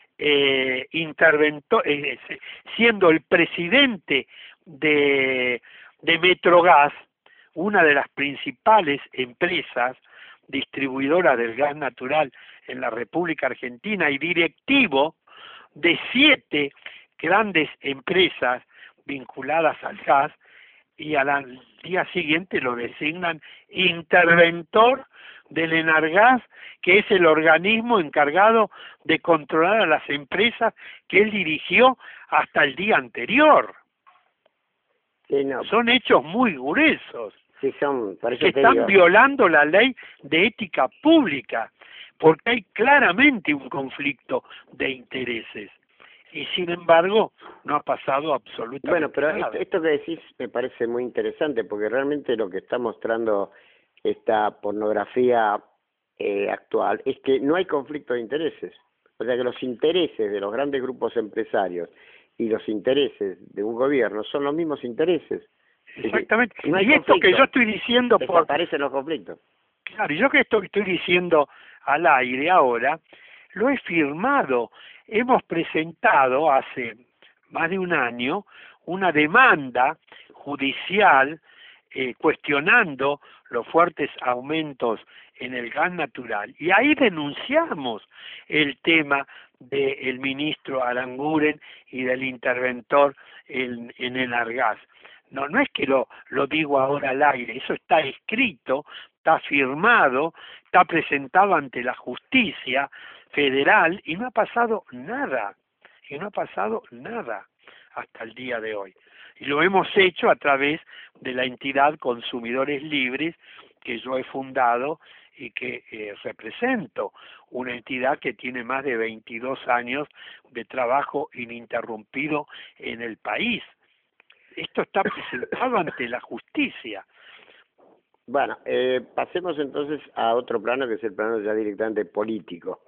siendo el presidente de Metrogas, una de las principales empresas distribuidoras del gas natural en la República Argentina, y directivo de 7 grandes empresas vinculadas al gas, y al día siguiente lo designan interventor del Enargás, que es el organismo encargado de controlar a las empresas que él dirigió hasta el día anterior. Sí, no, Son hechos muy gruesos, sí son, por eso que te están digo. violando la ley de ética pública, porque hay claramente un conflicto de intereses. Y sin embargo, no ha pasado absolutamente Bueno, pero nada. esto que decís me parece muy interesante, porque realmente lo que está mostrando esta pornografía actual es que no hay conflicto de intereses. O sea que los intereses de los grandes grupos empresarios y los intereses de un gobierno son los mismos intereses. Exactamente. No hay Y esto que conflicto. yo estoy diciendo Desaparecen los conflictos. Claro, yo que esto que estoy diciendo al aire ahora, lo he firmado. Hemos presentado hace más de un año una demanda judicial cuestionando los fuertes aumentos en el gas natural. Y ahí denunciamos el tema del ministro Aranguren y del interventor en el Argas. No es que lo digo ahora al aire, eso está escrito, está firmado, está presentado ante la justicia federal y no ha pasado nada, hasta el día de hoy. Y lo hemos hecho a través de la entidad Consumidores Libres que yo he fundado y que represento, una entidad que tiene más de 22 años de trabajo ininterrumpido en el país. Esto está presentado ante la justicia. Bueno, pasemos entonces a otro plano, que es el plano ya directamente político.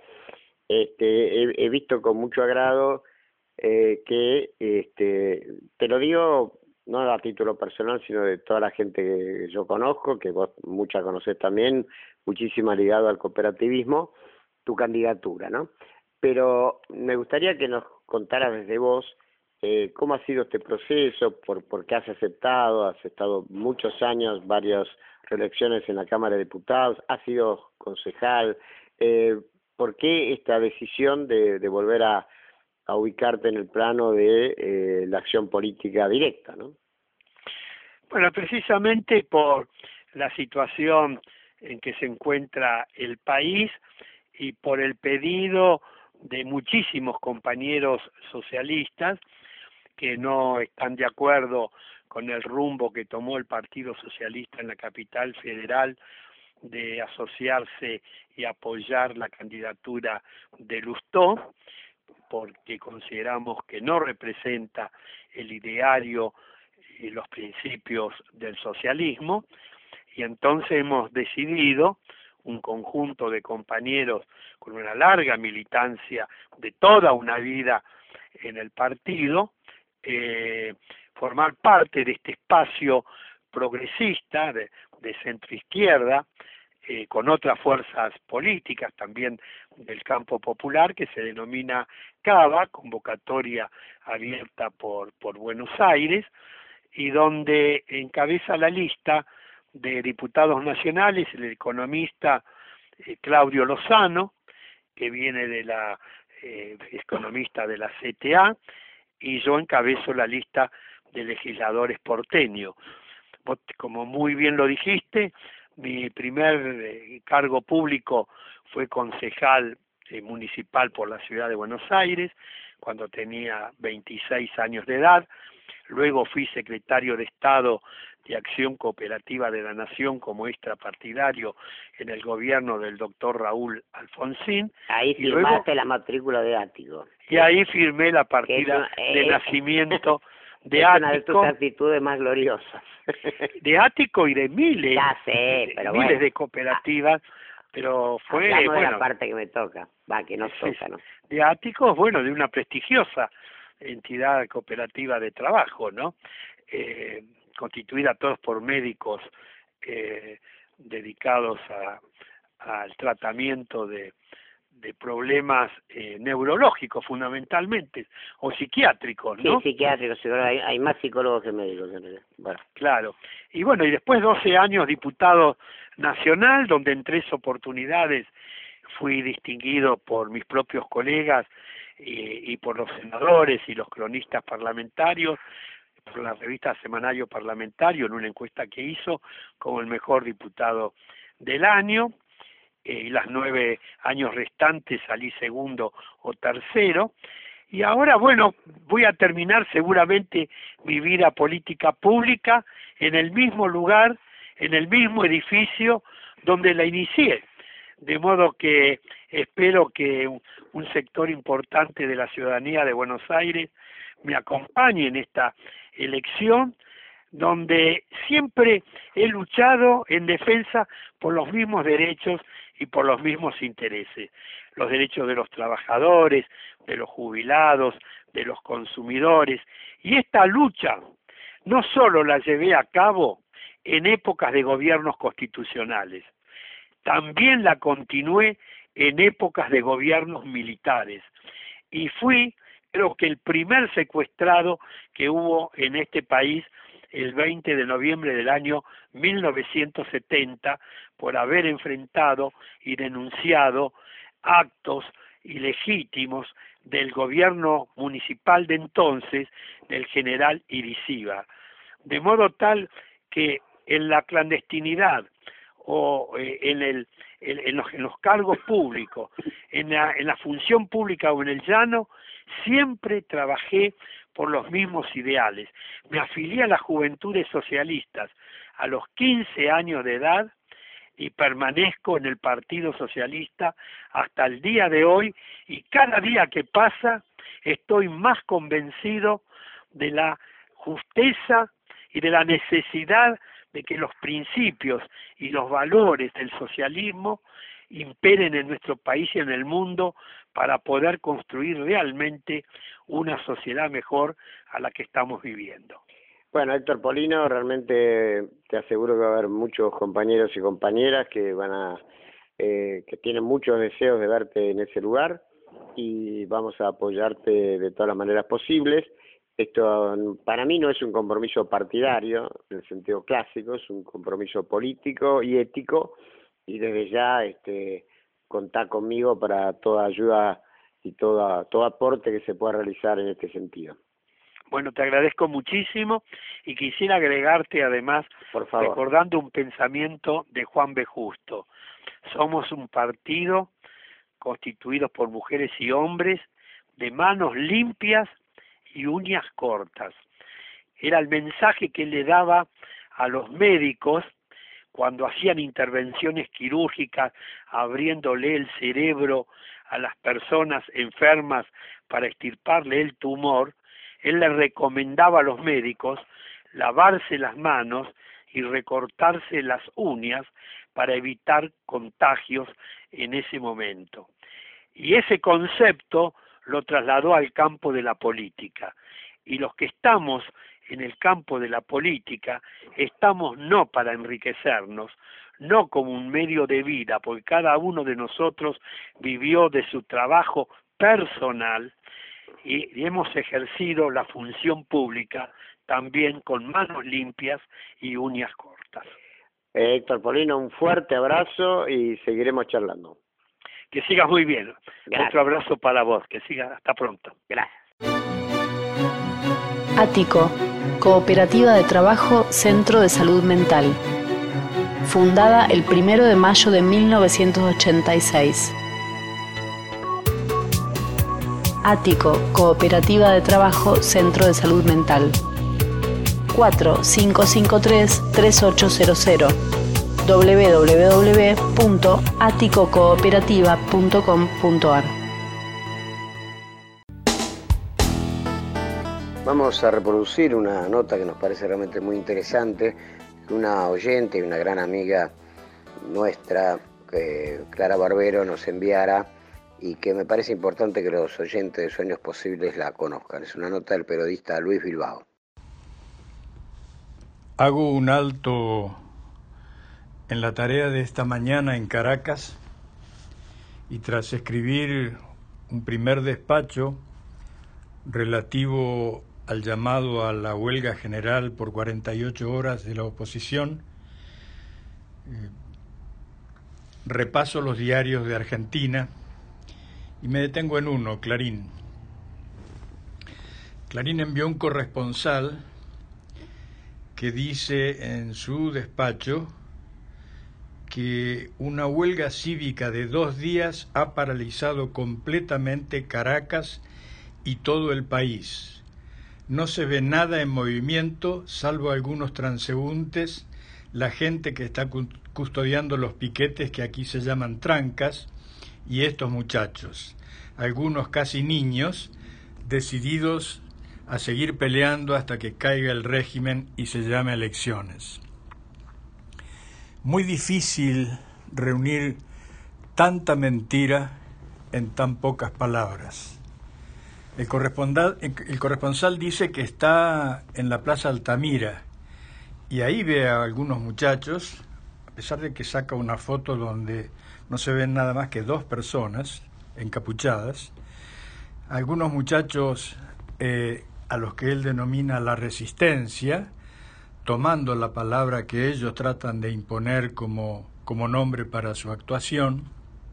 He visto con mucho agrado que, te lo digo no a título personal, sino de toda la gente que yo conozco, que vos mucha conocés también, muchísima ligado al cooperativismo, tu candidatura, ¿no? Pero me gustaría que nos contaras desde vos cómo ha sido este proceso, por qué has estado muchos años, varias reelecciones en la Cámara de Diputados, has sido concejal, ¿por qué esta decisión de volver a ubicarte en el plano de la acción política directa, ¿no? Bueno, precisamente por la situación en que se encuentra el país y por el pedido de muchísimos compañeros socialistas que no están de acuerdo con el rumbo que tomó el Partido Socialista en la capital federal de asociarse y apoyar la candidatura de Lustó, porque consideramos que no representa el ideario y los principios del socialismo, y entonces hemos decidido, un conjunto de compañeros con una larga militancia de toda una vida en el partido, formar parte de este espacio progresista de centroizquierda, con otras fuerzas políticas también del campo popular, que se denomina CABA, Convocatoria Abierta por Buenos Aires, y donde encabeza la lista de diputados nacionales el economista Claudio Lozano, que viene de la economista de la CTA, y yo encabezo la lista de legisladores porteños. Vos, como muy bien lo dijiste, mi primer cargo público fue concejal municipal por la ciudad de Buenos Aires, cuando tenía 26 años de edad. Luego fui secretario de Estado de Acción Cooperativa de la Nación como extrapartidario en el gobierno del doctor Raúl Alfonsín. Ahí firmaste la matrícula de Ático. Y ahí firmé la partida de nacimiento de Ático. Es una de tus actitudes más gloriosas. De Ático y de miles. Ya sé, pero miles bueno, de cooperativas, pero fue... Hablamos de la parte que me toca, que nos toca, ¿no? De Ático, bueno, de una prestigiosa entidad cooperativa de trabajo, ¿no? Constituida todos por médicos dedicados al tratamiento de problemas neurológicos fundamentalmente, o psiquiátricos, ¿no? Sí, psiquiátricos, hay más psicólogos que médicos en realidad. Bueno. Claro. Y bueno, y después 12 años diputado nacional, donde en 3 oportunidades fui distinguido por mis propios colegas y por los senadores y los cronistas parlamentarios, por la revista Semanario Parlamentario, en una encuesta que hizo como el mejor diputado del año. y los 9 años restantes salí segundo o tercero. Y ahora, bueno, voy a terminar seguramente mi vida política pública en el mismo lugar, en el mismo edificio donde la inicié. De modo que espero que un sector importante de la ciudadanía de Buenos Aires me acompañe en esta elección, donde siempre he luchado en defensa por los mismos derechos y por los mismos intereses, los derechos de los trabajadores, de los jubilados, de los consumidores, y esta lucha no solo la llevé a cabo en épocas de gobiernos constitucionales, también la continué en épocas de gobiernos militares, y fui, creo que el primer secuestrado que hubo en este país el 20 de noviembre del año 1970 por haber enfrentado y denunciado actos ilegítimos del gobierno municipal de entonces, del general Irisiba. De modo tal que en la clandestinidad o en los cargos públicos, en la función pública o en el llano, siempre trabajé por los mismos ideales. Me afilié a las Juventudes Socialistas a los 15 años de edad y permanezco en el Partido Socialista hasta el día de hoy, y cada día que pasa estoy más convencido de la justeza y de la necesidad de que los principios y los valores del socialismo imperen en nuestro país y en el mundo para poder construir realmente una sociedad mejor a la que estamos viviendo. Bueno, Héctor Polino, realmente te aseguro que va a haber muchos compañeros y compañeras que que tienen muchos deseos de verte en ese lugar, y vamos a apoyarte de todas las maneras posibles. Esto para mí no es un compromiso partidario en el sentido clásico, es un compromiso político y ético, y desde ya contá conmigo para toda ayuda y todo aporte que se pueda realizar en este sentido. Bueno, te agradezco muchísimo, y quisiera agregarte además, por favor, recordando un pensamiento de Juan B. Justo. Somos un partido constituido por mujeres y hombres de manos limpias y uñas cortas. Era el mensaje que él le daba a los médicos cuando hacían intervenciones quirúrgicas, abriéndole el cerebro a las personas enfermas para extirparle el tumor. Él le recomendaba a los médicos lavarse las manos y recortarse las uñas para evitar contagios en ese momento. Y ese concepto lo trasladó al campo de la política. Y los que estamos en el campo de la política, estamos no para enriquecernos, no como un medio de vida, porque cada uno de nosotros vivió de su trabajo personal, y hemos ejercido la función pública también con manos limpias y uñas cortas. Héctor Polino, un fuerte abrazo y seguiremos charlando. Que sigas muy bien. Gracias. Otro abrazo para vos. Que sigas. Hasta pronto. Gracias. Ático, Cooperativa de Trabajo Centro de Salud Mental. Fundada el 1 de mayo de 1986. Ático, Cooperativa de Trabajo Centro de Salud Mental. 4553-3800. www.aticocooperativa.com.ar. Vamos a reproducir una nota que nos parece realmente muy interesante, que una oyente y una gran amiga nuestra, Clara Barbero, nos enviara, y que me parece importante que los oyentes de Sueños Posibles la conozcan. Es una nota del periodista Luis Bilbao. Hago un alto en la tarea de esta mañana en Caracas, y tras escribir un primer despacho relativo al llamado a la huelga general por 48 horas de la oposición, repaso los diarios de Argentina y me detengo en uno, Clarín. Clarín envió un corresponsal que dice en su despacho que una huelga cívica de 2 días ha paralizado completamente Caracas y todo el país. No se ve nada en movimiento, salvo algunos transeúntes, la gente que está custodiando los piquetes que aquí se llaman trancas, y estos muchachos, algunos casi niños, decididos a seguir peleando hasta que caiga el régimen y se llame elecciones. Muy difícil reunir tanta mentira en tan pocas palabras. El corresponsal dice que está en la Plaza Altamira y ahí ve a algunos muchachos, a pesar de que saca una foto donde no se ven nada más que 2 personas encapuchadas, algunos muchachos a los que él denomina la resistencia, tomando la palabra que ellos tratan de imponer como nombre para su actuación.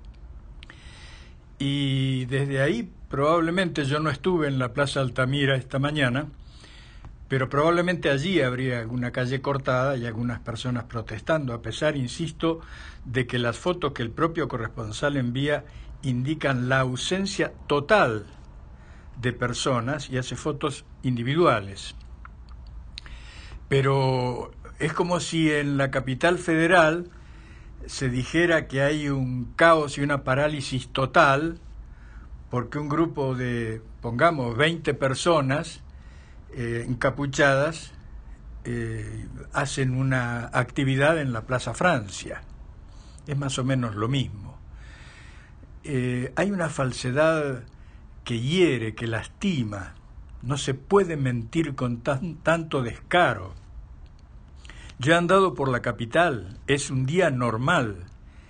Y desde ahí, probablemente yo no estuve en la Plaza Altamira esta mañana, pero probablemente allí habría alguna calle cortada y algunas personas protestando, a pesar, insisto, de que las fotos que el propio corresponsal envía indican la ausencia total de personas y hace fotos individuales. Pero es como si en la capital federal se dijera que hay un caos y una parálisis total porque un grupo de, pongamos, 20 personas encapuchadas hacen una actividad en la Plaza Francia. Es más o menos lo mismo. Hay una falsedad que hiere, que lastima. No se puede mentir con tanto descaro. Yo he andado por la capital, es un día normal.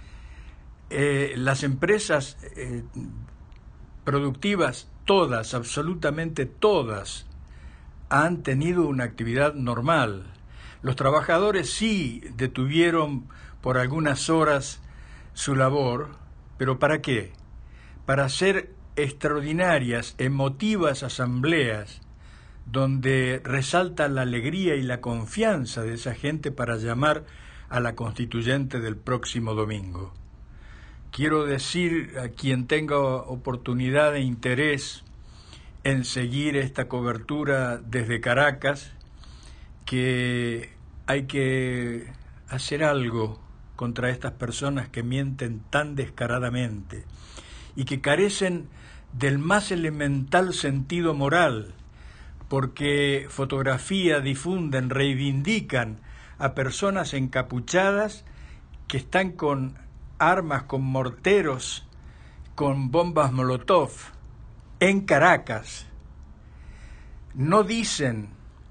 Las empresas productivas, todas, absolutamente todas, han tenido una actividad normal. Los trabajadores sí detuvieron por algunas horas su labor, pero ¿para qué? Para hacer extraordinarias, emotivas asambleas donde resalta la alegría y la confianza de esa gente para llamar a la constituyente del próximo domingo. Quiero decir a quien tenga oportunidad e interés en seguir esta cobertura desde Caracas que hay que hacer algo contra estas personas que mienten tan descaradamente y que carecen del más elemental sentido moral, porque fotografían, difunden, reivindican a personas encapuchadas que están con armas, con morteros, con bombas Molotov en Caracas. No dicen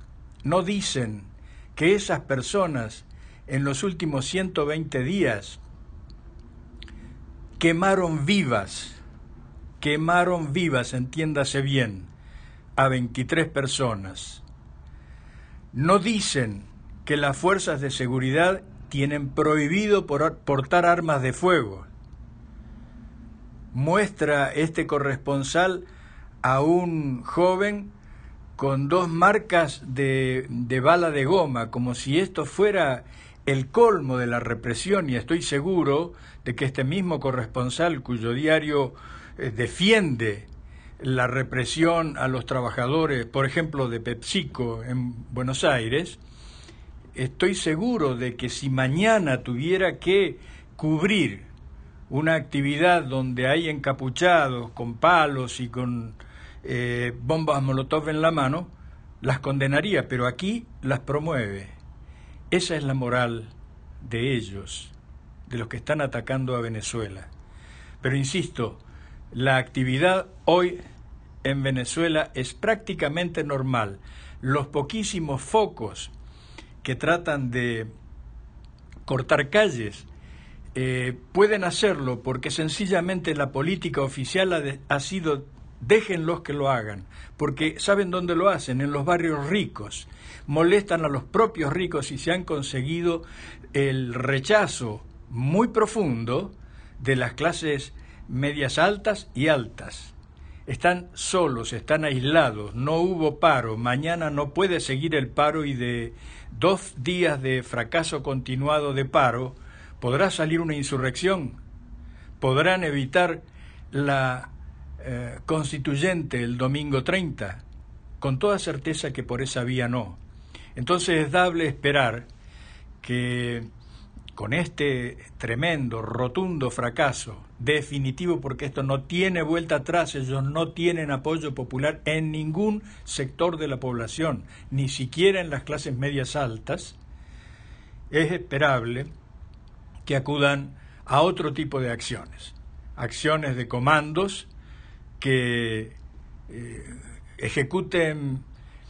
que esas personas en los últimos 120 días quemaron vivas, entiéndase bien, a 23 personas. No dicen que las fuerzas de seguridad tienen prohibido portar armas de fuego. Muestra este corresponsal a un joven con 2 marcas de bala de goma, como si esto fuera el colmo de la represión, y estoy seguro de que este mismo corresponsal, cuyo diario defiende la represión a los trabajadores, por ejemplo, de PepsiCo en Buenos Aires, estoy seguro de que si mañana tuviera que cubrir una actividad donde hay encapuchados con palos y con bombas Molotov en la mano, las condenaría, pero aquí las promueve. Esa es la moral de ellos, de los que están atacando a Venezuela. Pero insisto, la actividad hoy en Venezuela es prácticamente normal. Los poquísimos focos que tratan de cortar calles pueden hacerlo porque sencillamente la política oficial ha sido déjenlos que lo hagan, porque ¿saben dónde lo hacen? En los barrios ricos. Molestan a los propios ricos y se han conseguido el rechazo muy profundo de las clases medias altas y altas. Están solos, están aislados, no hubo paro, mañana no puede seguir el paro y de 2 días de fracaso continuado de paro, ¿Podrá salir una insurrección? ¿Podrán evitar la constituyente el domingo 30? Con toda certeza que por esa vía no. Entonces es dable esperar que con este tremendo, rotundo fracaso, definitivo, porque esto no tiene vuelta atrás, ellos no tienen apoyo popular en ningún sector de la población, ni siquiera en las clases medias altas, es esperable que acudan a otro tipo de acciones de comandos que ejecuten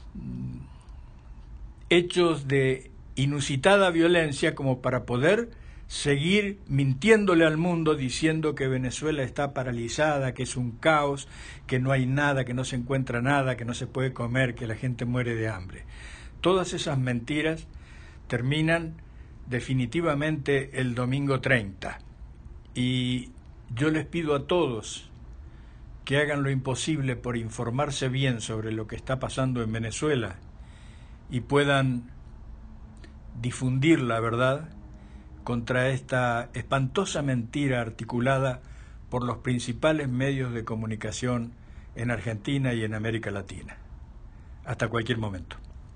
hechos de inusitada violencia como para poder seguir mintiéndole al mundo diciendo que Venezuela está paralizada, que es un caos, que no hay nada, que no se encuentra nada, que no se puede comer, que la gente muere de hambre. Todas esas mentiras terminan definitivamente el domingo 30. Y yo les pido a todos que hagan lo imposible por informarse bien sobre lo que está pasando en Venezuela y puedan difundir la verdad contra esta espantosa mentira articulada por los principales medios de comunicación en Argentina y en América Latina. Hasta cualquier momento.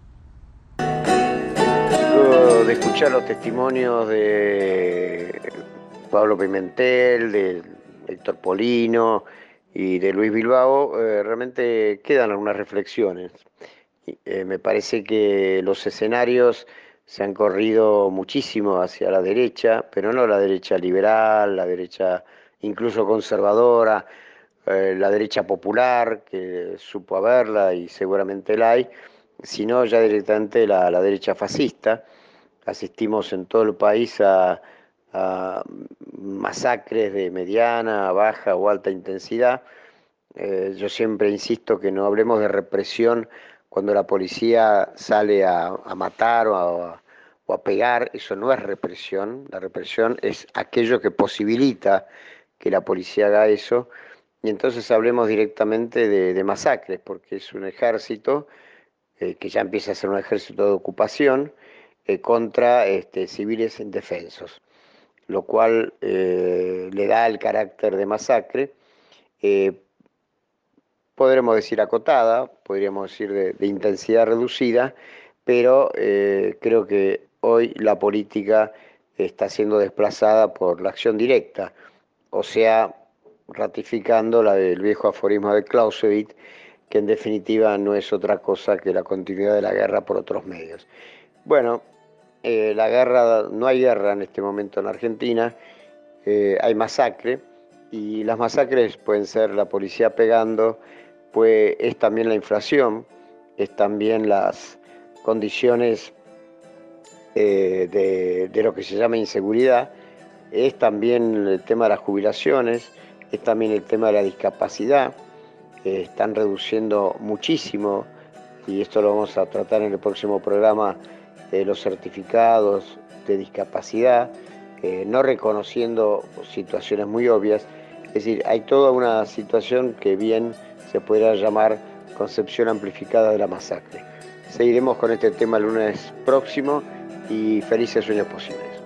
Luego de escuchar los testimonios de Pablo Pimentel, de Héctor Polino y de Luis Bilbao, realmente quedan algunas reflexiones. Me parece que los escenarios se han corrido muchísimo hacia la derecha, pero no la derecha liberal, la derecha incluso conservadora, la derecha popular, que supo haberla y seguramente la hay, sino ya directamente la derecha fascista. Asistimos en todo el país a masacres de mediana, baja o alta intensidad. Yo siempre insisto que no hablemos de represión cuando la policía sale a matar o a pegar. Eso no es represión. La represión es aquello que posibilita que la policía haga eso. Y entonces hablemos directamente de masacres, porque es un ejército que ya empieza a ser un ejército de ocupación contra civiles indefensos, lo cual le da el carácter de masacre. Podremos decir acotada, podríamos decir de intensidad reducida, pero creo que hoy la política está siendo desplazada por la acción directa, o sea, ratificando la del viejo aforismo de Clausewitz, que en definitiva no es otra cosa que la continuidad de la guerra por otros medios. Bueno, la guerra, no hay guerra en este momento en Argentina, hay masacre, y las masacres pueden ser la policía pegando, pues es también la inflación, es también las condiciones de lo que se llama inseguridad, es también el tema de las jubilaciones, es también el tema de la discapacidad. Están reduciendo muchísimo, y esto lo vamos a tratar en el próximo programa, los certificados de discapacidad, no reconociendo situaciones muy obvias. Es decir, hay toda una situación que bien se podría llamar concepción amplificada de la masacre. Seguiremos con este tema el lunes próximo y felices sueños posibles.